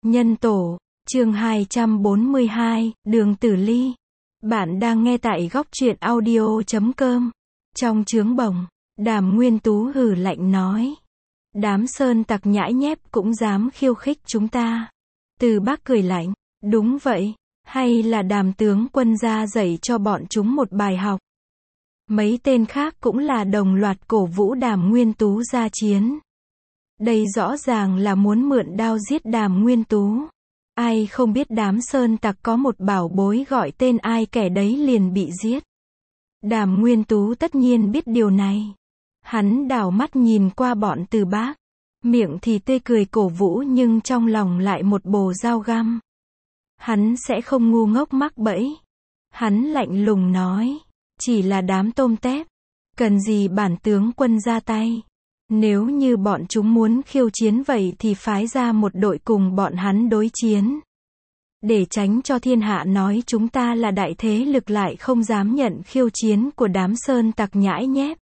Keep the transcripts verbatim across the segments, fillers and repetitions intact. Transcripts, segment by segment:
Nhân tổ, chương hai trăm bốn mươi hai, Đường Tử Ly. Bạn đang nghe tại góc truyện audio chấm com. Trong chướng bồng, Đàm Nguyên Tú hừ lạnh nói. Đám sơn tặc nhãi nhép cũng dám khiêu khích chúng ta. Từ Bác cười lạnh, đúng vậy, hay là Đàm tướng quân ra dạy cho bọn chúng một bài học. Mấy tên khác cũng là đồng loạt cổ vũ Đàm Nguyên Tú ra chiến. Đây rõ ràng là muốn mượn đao giết Đàm Nguyên Tú. Ai không biết đám sơn tặc có một bảo bối gọi tên ai kẻ đấy liền bị giết. Đàm Nguyên Tú tất nhiên biết điều này. Hắn đảo mắt nhìn qua bọn Từ Bác. Miệng thì tươi cười cổ vũ nhưng trong lòng lại một bồ dao găm. Hắn sẽ không ngu ngốc mắc bẫy. Hắn lạnh lùng nói. Chỉ là đám tôm tép. Cần gì bản tướng quân ra tay. Nếu như bọn chúng muốn khiêu chiến vậy thì phái ra một đội cùng bọn hắn đối chiến. Để tránh cho thiên hạ nói chúng ta là đại thế lực lại không dám nhận khiêu chiến của đám sơn tặc nhãi nhép.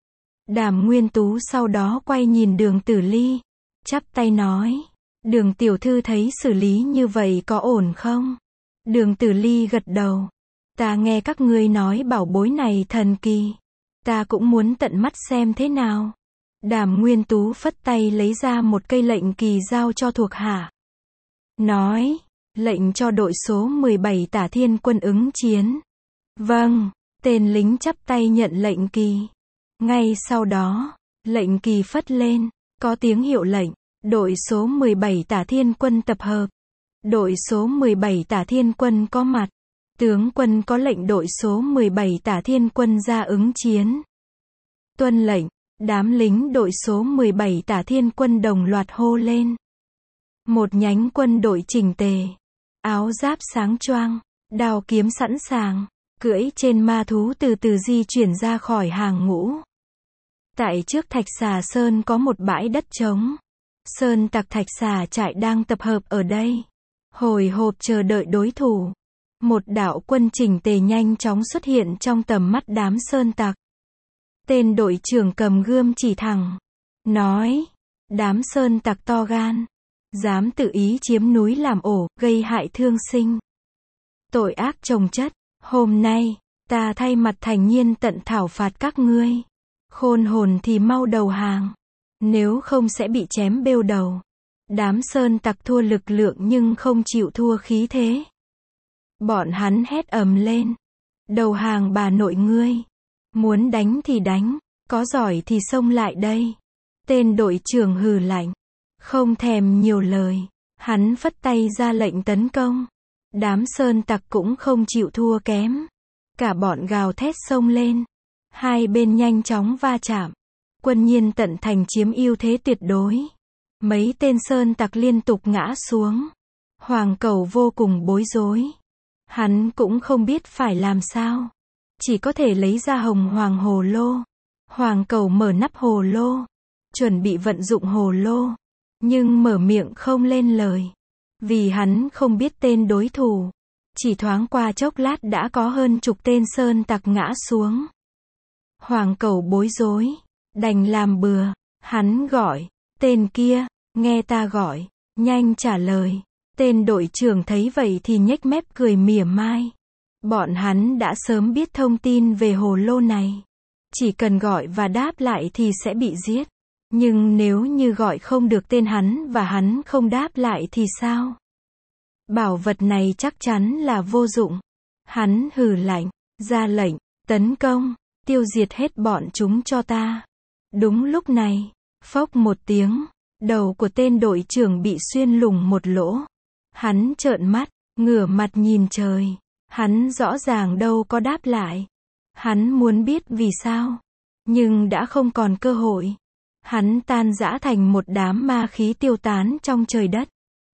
Đàm Nguyên Tú sau đó quay nhìn Đường Tử Ly. Chắp tay nói. Đường tiểu thư thấy xử lý như vậy có ổn không? Đường Tử Ly gật đầu. Ta nghe các ngươi nói bảo bối này thần kỳ. Ta cũng muốn tận mắt xem thế nào. Đàm Nguyên Tú phất tay lấy ra một cây lệnh kỳ giao cho thuộc hạ. Nói, lệnh cho đội số mười bảy Tả Thiên Quân ứng chiến. Vâng, tên lính chắp tay nhận lệnh kỳ. Ngay sau đó, lệnh kỳ phất lên, có tiếng hiệu lệnh, đội số mười bảy Tả Thiên Quân tập hợp. Đội số mười bảy Tả Thiên Quân có mặt. Tướng quân có lệnh đội số mười bảy Tả Thiên Quân ra ứng chiến. Tuân lệnh. Đám lính đội số mười bảy Tả Thiên Quân đồng loạt hô lên. Một nhánh quân đội chỉnh tề, áo giáp sáng choang, đao kiếm sẵn sàng, cưỡi trên ma thú từ từ di chuyển ra khỏi hàng ngũ. Tại trước Thạch Xà Sơn có một bãi đất trống. Sơn tặc Thạch Xà trại đang tập hợp ở đây, hồi hộp chờ đợi đối thủ. Một đạo quân chỉnh tề nhanh chóng xuất hiện trong tầm mắt đám sơn tặc. Tên đội trưởng cầm gươm chỉ thẳng, nói, đám sơn tặc to gan, dám tự ý chiếm núi làm ổ, gây hại thương sinh. Tội ác chồng chất, hôm nay, ta thay mặt Thành Nhiên tận thảo phạt các ngươi. Khôn hồn thì mau đầu hàng, nếu không sẽ bị chém bêu đầu. Đám sơn tặc thua lực lượng nhưng không chịu thua khí thế. Bọn hắn hét ầm lên, đầu hàng bà nội ngươi. Muốn đánh thì đánh, có giỏi thì xông lại đây. Tên đội trưởng hừ lạnh, không thèm nhiều lời, hắn phất tay ra lệnh tấn công. Đám sơn tặc cũng không chịu thua kém. Cả bọn gào thét xông lên. Hai bên nhanh chóng va chạm. Quân Nhiên tận thành chiếm ưu thế tuyệt đối. Mấy tên sơn tặc liên tục ngã xuống. Hoàng Cẩu vô cùng bối rối. Hắn cũng không biết phải làm sao. Chỉ có thể lấy ra hồng hoàng hồ lô. Hoàng Cẩu mở nắp hồ lô, chuẩn bị vận dụng hồ lô, nhưng mở miệng không lên lời, vì hắn không biết tên đối thủ. Chỉ thoáng qua chốc lát đã có hơn chục tên sơn tặc ngã xuống. Hoàng Cẩu bối rối, đành làm bừa. Hắn gọi, tên kia, nghe ta gọi, nhanh trả lời. Tên đội trưởng thấy vậy thì nhếch mép cười mỉa mai. Bọn hắn đã sớm biết thông tin về hồ lô này. Chỉ cần gọi và đáp lại thì sẽ bị giết. Nhưng nếu như gọi không được tên hắn và hắn không đáp lại thì sao? Bảo vật này chắc chắn là vô dụng. Hắn hừ lạnh, ra lệnh, tấn công, tiêu diệt hết bọn chúng cho ta. Đúng lúc này, phốc một tiếng, đầu của tên đội trưởng bị xuyên lủng một lỗ. Hắn trợn mắt, ngửa mặt nhìn trời. Hắn rõ ràng đâu có đáp lại. Hắn muốn biết vì sao. Nhưng đã không còn cơ hội. Hắn tan rã thành một đám ma khí tiêu tán trong trời đất.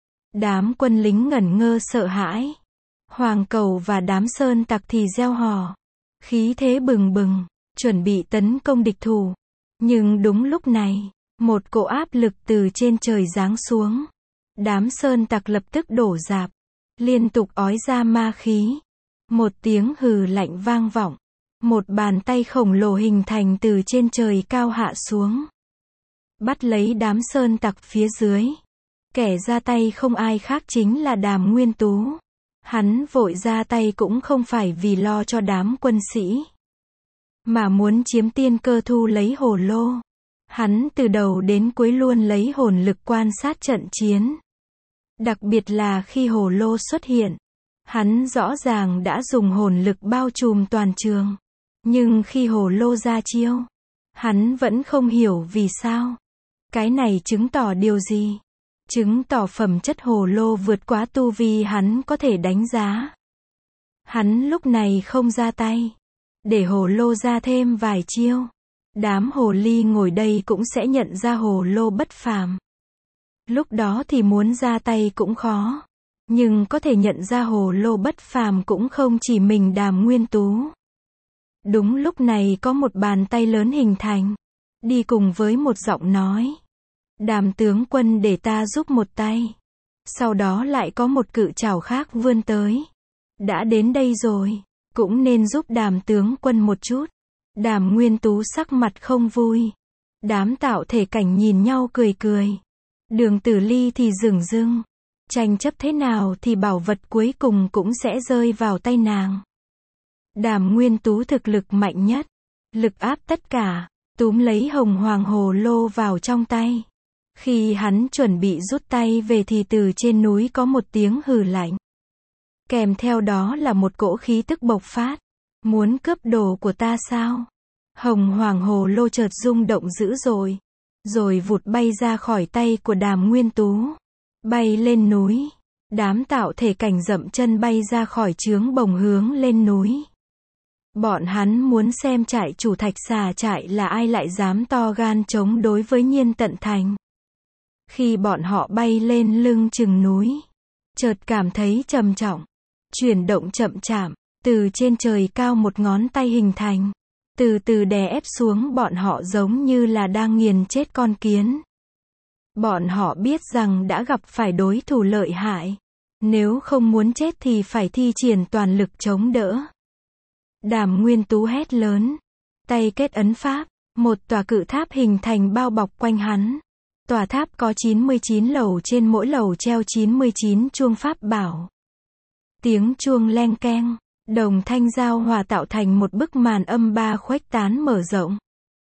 Đám quân lính ngẩn ngơ sợ hãi. Hoàng Cẩu và đám sơn tặc thì reo hò. Khí thế bừng bừng, chuẩn bị tấn công địch thủ. Nhưng đúng lúc này, một cỗ áp lực từ trên trời giáng xuống. Đám sơn tặc lập tức đổ rạp, liên tục ói ra ma khí. Một tiếng hừ lạnh vang vọng. Một bàn tay khổng lồ hình thành từ trên trời cao hạ xuống. Bắt lấy đám sơn tặc phía dưới. Kẻ ra tay không ai khác chính là Đàm Nguyên Tú. Hắn vội ra tay cũng không phải vì lo cho đám quân sĩ, mà muốn chiếm tiên cơ thu lấy hồ lô. Hắn từ đầu đến cuối luôn lấy hồn lực quan sát trận chiến. Đặc biệt là khi hồ lô xuất hiện, hắn rõ ràng đã dùng hồn lực bao trùm toàn trường. Nhưng khi hồ lô ra chiêu, hắn vẫn không hiểu vì sao. Cái này chứng tỏ điều gì? Chứng tỏ phẩm chất hồ lô vượt quá tu vi hắn có thể đánh giá. Hắn lúc này không ra tay, để hồ lô ra thêm vài chiêu. Đám hồ ly ngồi đây cũng sẽ nhận ra hồ lô bất phàm. Lúc đó thì muốn ra tay cũng khó. Nhưng có thể nhận ra hồ lô bất phàm cũng không chỉ mình Đàm Nguyên Tú. Đúng lúc này có một bàn tay lớn hình thành, đi cùng với một giọng nói. Đàm tướng quân để ta giúp một tay. Sau đó lại có một cự trảo khác vươn tới. Đã đến đây rồi, cũng nên giúp Đàm tướng quân một chút. Đàm Nguyên Tú sắc mặt không vui. Đám tạo thể cảnh nhìn nhau cười cười. Đường Tử Ly thì dửng dưng. Tranh chấp thế nào thì bảo vật cuối cùng cũng sẽ rơi vào tay nàng. Đàm Nguyên Tú thực lực mạnh nhất, lực áp tất cả, túm lấy hồng hoàng hồ lô vào trong tay. Khi hắn chuẩn bị rút tay về thì từ trên núi có một tiếng hừ lạnh. Kèm theo đó là một cỗ khí tức bộc phát. Muốn cướp đồ của ta sao? Hồng hoàng hồ lô chợt rung động dữ dội, rồi vụt bay ra khỏi tay của Đàm Nguyên Tú. Bay lên núi. Đám tạo thể cảnh dậm chân bay ra khỏi trướng bồng hướng lên núi. Bọn hắn muốn xem trại chủ Thạch Xà trại là ai lại dám to gan chống đối với Nhiên Tận Thành. Khi bọn họ bay lên lưng chừng núi, chợt cảm thấy trầm trọng, chuyển động chậm chạp, từ trên trời cao một ngón tay hình thành, từ từ đè ép xuống bọn họ giống như là đang nghiền chết con kiến. Bọn họ biết rằng đã gặp phải đối thủ lợi hại, nếu không muốn chết thì phải thi triển toàn lực chống đỡ. Đàm Nguyên Tú hét lớn, tay kết ấn pháp, một tòa cự tháp hình thành bao bọc quanh hắn. Tòa tháp có chín mươi chín lầu, trên mỗi lầu treo chín mươi chín chuông pháp bảo. Tiếng chuông leng keng, đồng thanh giao hòa tạo thành một bức màn âm ba khuếch tán mở rộng.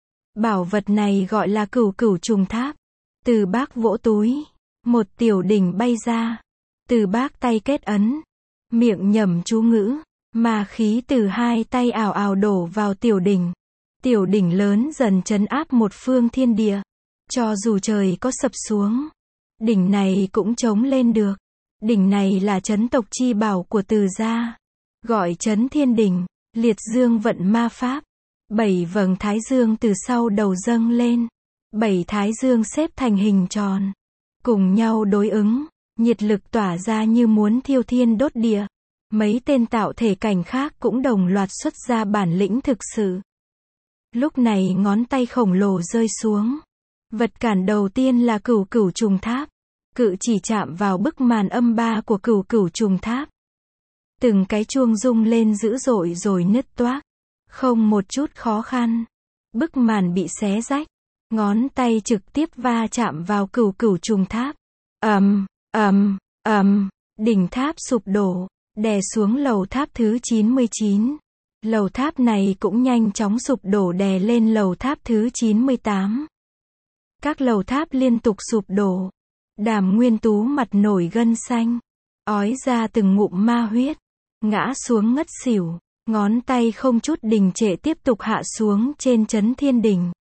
Bảo vật này gọi là Cửu Cửu Trùng Tháp. Từ Bác vỗ túi, một tiểu đỉnh bay ra. Từ Bác tay kết ấn, miệng nhẩm chú ngữ, ma khí từ hai tay ào ào đổ vào tiểu đỉnh. Tiểu đỉnh lớn dần trấn áp một phương thiên địa. Cho dù trời có sập xuống, đỉnh này cũng chống lên được. Đỉnh này là trấn tộc chi bảo của Từ gia, gọi trấn thiên đỉnh, liệt dương vận ma pháp. Bảy vầng thái dương từ sau đầu dâng lên. Bảy thái dương xếp thành hình tròn, cùng nhau đối ứng, nhiệt lực tỏa ra như muốn thiêu thiên đốt địa. Mấy tên tạo thể cảnh khác cũng đồng loạt xuất ra bản lĩnh thực sự. Lúc này ngón tay khổng lồ rơi xuống. Vật cản đầu tiên là Cửu Cửu Trùng Tháp. Cự chỉ chạm vào bức màn âm ba của Cửu Cửu Trùng Tháp. Từng cái chuông rung lên dữ dội rồi nứt toác. Không một chút khó khăn. Bức màn bị xé rách. Ngón tay trực tiếp va chạm vào Cửu Cửu Trùng Tháp. Ầm, ầm, ầm, đỉnh tháp sụp đổ, đè xuống lầu tháp thứ chín mươi chín. Lầu tháp này cũng nhanh chóng sụp đổ đè lên lầu tháp thứ chín mươi tám. Các lầu tháp liên tục sụp đổ. Đàm Nguyên Tú mặt nổi gân xanh, ói ra từng ngụm ma huyết, ngã xuống ngất xỉu, ngón tay không chút đình trệ tiếp tục hạ xuống trên trấn thiên đỉnh.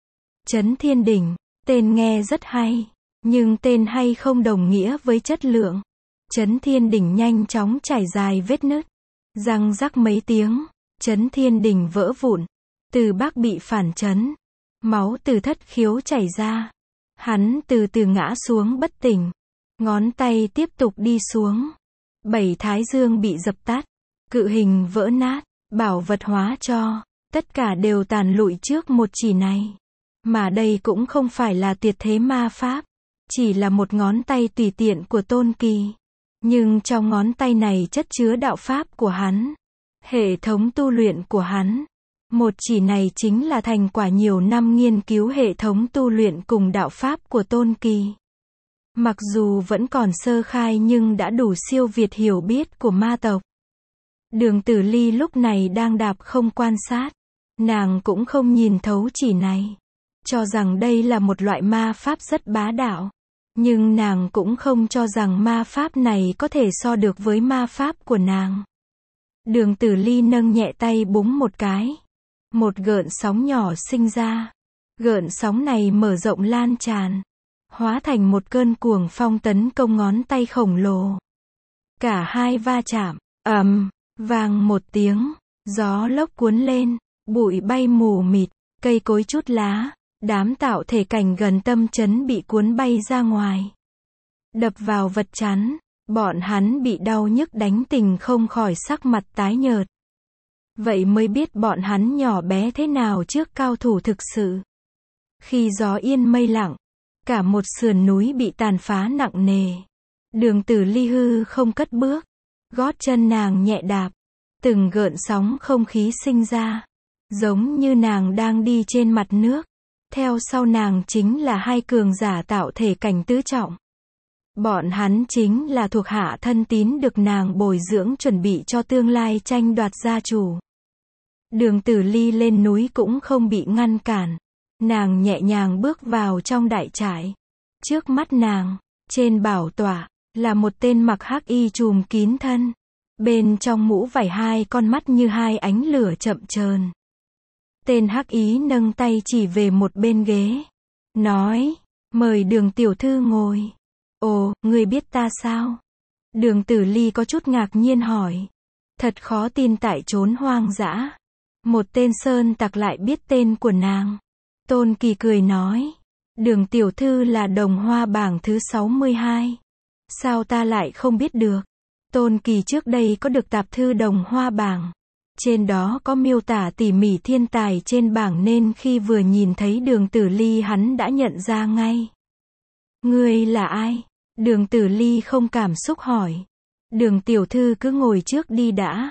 Trấn thiên đỉnh, tên nghe rất hay, nhưng tên hay không đồng nghĩa với chất lượng. Trấn thiên đỉnh nhanh chóng trải dài vết nứt, răng rắc mấy tiếng, trấn thiên đỉnh vỡ vụn. Từ Bác bị phản chấn, máu từ thất khiếu chảy ra. Hắn từ từ ngã xuống bất tỉnh, ngón tay tiếp tục đi xuống. Bảy thái dương bị dập tắt, cự hình vỡ nát, bảo vật hóa tro, tất cả đều tàn lụi trước một chỉ này. Mà đây cũng không phải là tuyệt thế ma pháp, chỉ là một ngón tay tùy tiện của Tôn Kỳ. Nhưng trong ngón tay này chất chứa đạo pháp của hắn, hệ thống tu luyện của hắn. Một chỉ này chính là thành quả nhiều năm nghiên cứu hệ thống tu luyện cùng đạo pháp của Tôn Kỳ. Mặc dù vẫn còn sơ khai nhưng đã đủ siêu việt hiểu biết của ma tộc. Đường Tử Ly lúc này đang đạp không quan sát. Nàng cũng không nhìn thấu chỉ này. Cho rằng đây là một loại ma pháp rất bá đạo. Nhưng nàng cũng không cho rằng ma pháp này có thể so được với ma pháp của nàng. Đường Tử Ly nâng nhẹ tay búng một cái. Một gợn sóng nhỏ sinh ra. Gợn sóng này mở rộng lan tràn. Hóa thành một cơn cuồng phong tấn công ngón tay khổng lồ. Cả hai va chạm, ầm, vang một tiếng, gió lốc cuốn lên, bụi bay mù mịt, cây cối chút lá, đám tạo thể cảnh gần tâm chấn bị cuốn bay ra ngoài. Đập vào vật chắn, bọn hắn bị đau nhức đánh tình không khỏi sắc mặt tái nhợt. Vậy mới biết bọn hắn nhỏ bé thế nào trước cao thủ thực sự. Khi gió yên mây lặng, cả một sườn núi bị tàn phá nặng nề. Đường Tử Ly hư không cất bước, gót chân nàng nhẹ đạp, từng gợn sóng không khí sinh ra, giống như nàng đang đi trên mặt nước. Theo sau nàng chính là hai cường giả tạo thể cảnh tứ trọng. Bọn hắn chính là thuộc hạ thân tín được nàng bồi dưỡng chuẩn bị cho tương lai tranh đoạt gia chủ. Đường Tử Ly lên núi cũng không bị ngăn cản. Nàng nhẹ nhàng bước vào trong đại trại. Trước mắt nàng, trên bảo tọa, là một tên mặc hắc y trùm kín thân. Bên trong mũ vải hai con mắt như hai ánh lửa chậm chờn. Tên hắc ý nâng tay chỉ về một bên ghế. Nói, mời Đường tiểu thư ngồi. Ồ, ngươi biết ta sao? Đường Tử Ly có chút ngạc nhiên hỏi. Thật khó tin tại chốn hoang dã. Một tên sơn tặc lại biết tên của nàng. Tôn Kỳ cười nói. Đường tiểu thư là đồng hoa bảng thứ sáu mươi hai. Sao ta lại không biết được? Tôn Kỳ trước đây có được tạp thư đồng hoa bảng. Trên đó có miêu tả tỉ mỉ thiên tài trên bảng nên khi vừa nhìn thấy Đường Tử Ly hắn đã nhận ra ngay. Ngươi là ai? Đường Tử Ly không cảm xúc hỏi. Đường tiểu thư cứ ngồi trước đi đã.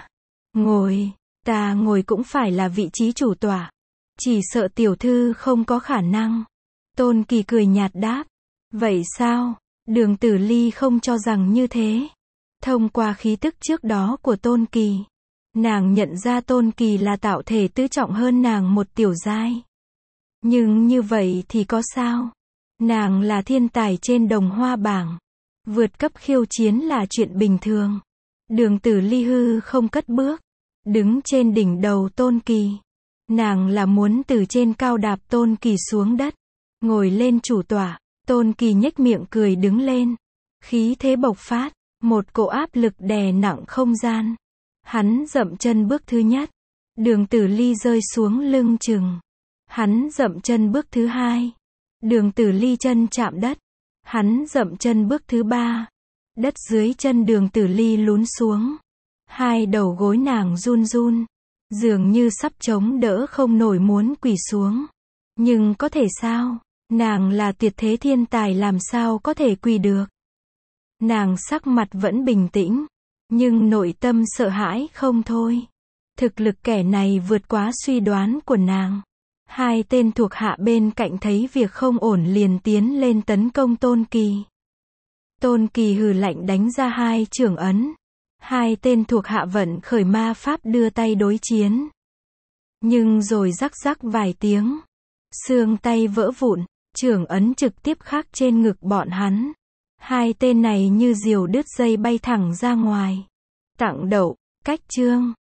Ngồi, ta ngồi cũng phải là vị trí chủ tọa. Chỉ sợ tiểu thư không có khả năng. Tôn Kỳ cười nhạt đáp. Vậy sao? Đường Tử Ly không cho rằng như thế. Thông qua khí tức trước đó của Tôn Kỳ, nàng nhận ra Tôn Kỳ là tạo thể tứ trọng hơn nàng một tiểu giai. Nhưng như vậy thì có sao? Nàng là thiên tài trên đồng hoa bảng. Vượt cấp khiêu chiến là chuyện bình thường. Đường Tử Ly hư không cất bước, đứng trên đỉnh đầu Tôn Kỳ. Nàng là muốn từ trên cao đạp Tôn Kỳ xuống đất, ngồi lên chủ tọa. Tôn Kỳ nhếch miệng cười đứng lên. Khí thế bộc phát, một cỗ áp lực đè nặng không gian. Hắn dậm chân bước thứ nhất. Đường Tử Ly rơi xuống lưng chừng. Hắn dậm chân bước thứ hai. Đường Tử Ly chân chạm đất. Hắn dậm chân bước thứ ba. Đất dưới chân Đường Tử Ly lún xuống. Hai đầu gối nàng run run, dường như sắp chống đỡ không nổi muốn quỳ xuống. Nhưng có thể sao? Nàng là tuyệt thế thiên tài làm sao có thể quỳ được? Nàng sắc mặt vẫn bình tĩnh, nhưng nội tâm sợ hãi không thôi. Thực lực kẻ này vượt quá suy đoán của nàng. Hai tên thuộc hạ bên cạnh thấy việc không ổn liền tiến lên tấn công Tôn Kỳ. Tôn Kỳ hừ lạnh đánh ra hai chưởng ấn. Hai tên thuộc hạ vận khởi ma pháp đưa tay đối chiến. Nhưng rồi rắc rắc vài tiếng, xương tay vỡ vụn, chưởng ấn trực tiếp khắc trên ngực bọn hắn. Hai tên này như diều đứt dây bay thẳng ra ngoài. Tặng đậu, cách chương.